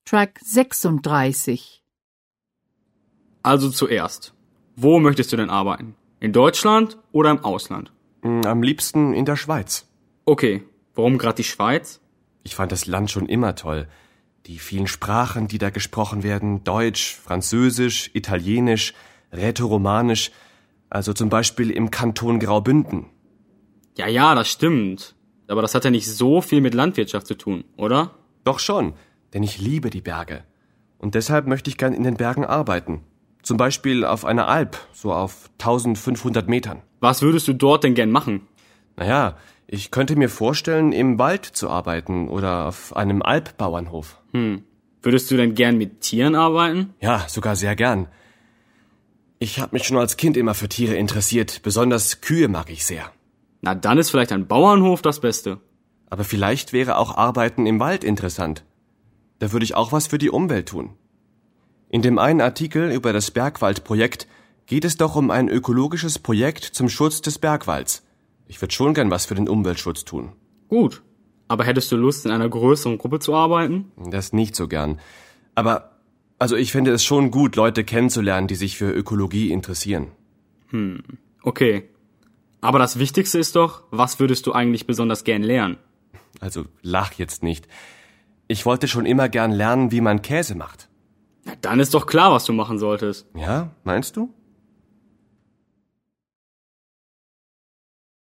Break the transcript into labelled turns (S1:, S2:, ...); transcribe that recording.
S1: Track 36.
S2: Also zuerst, wo möchtest du denn arbeiten? In Deutschland oder im Ausland?
S3: Am liebsten in der Schweiz.
S2: Okay, warum gerade die Schweiz?
S3: Ich fand das Land schon immer toll. Die vielen Sprachen, die da gesprochen werden, Deutsch, Französisch, Italienisch, Rätoromanisch, also zum Beispiel im Kanton Graubünden.
S2: Ja, das stimmt. Aber das hat ja nicht so viel mit Landwirtschaft zu tun, oder?
S3: Doch schon, denn ich liebe die Berge. Und deshalb möchte ich gern in den Bergen arbeiten. Zum Beispiel auf einer Alp, so auf 1500 Metern.
S2: Was würdest du dort denn gern machen?
S3: Naja, ich könnte mir vorstellen, im Wald zu arbeiten oder auf einem Alpbauernhof.
S2: Würdest du denn gern mit Tieren arbeiten?
S3: Ja, sogar sehr gern. Ich habe mich schon als Kind immer für Tiere interessiert, besonders Kühe mag ich sehr.
S2: Na, dann ist vielleicht ein Bauernhof das Beste.
S3: Aber vielleicht wäre auch Arbeiten im Wald interessant. Da würde ich auch was für die Umwelt tun. In dem einen Artikel über das Bergwaldprojekt geht es doch um ein ökologisches Projekt zum Schutz des Bergwalds. Ich würde schon gern was für den Umweltschutz tun.
S2: Gut. Aber hättest du Lust, in einer größeren Gruppe zu arbeiten?
S3: Das nicht so gern. Aber, ich finde es schon gut, Leute kennenzulernen, die sich für Ökologie interessieren.
S2: Okay. Aber das Wichtigste ist doch, was würdest du eigentlich besonders gern lernen?
S3: Also lach jetzt nicht. Ich wollte schon immer gern lernen, wie man Käse macht.
S2: Na, dann ist doch klar, was du machen solltest.
S3: Ja, meinst du?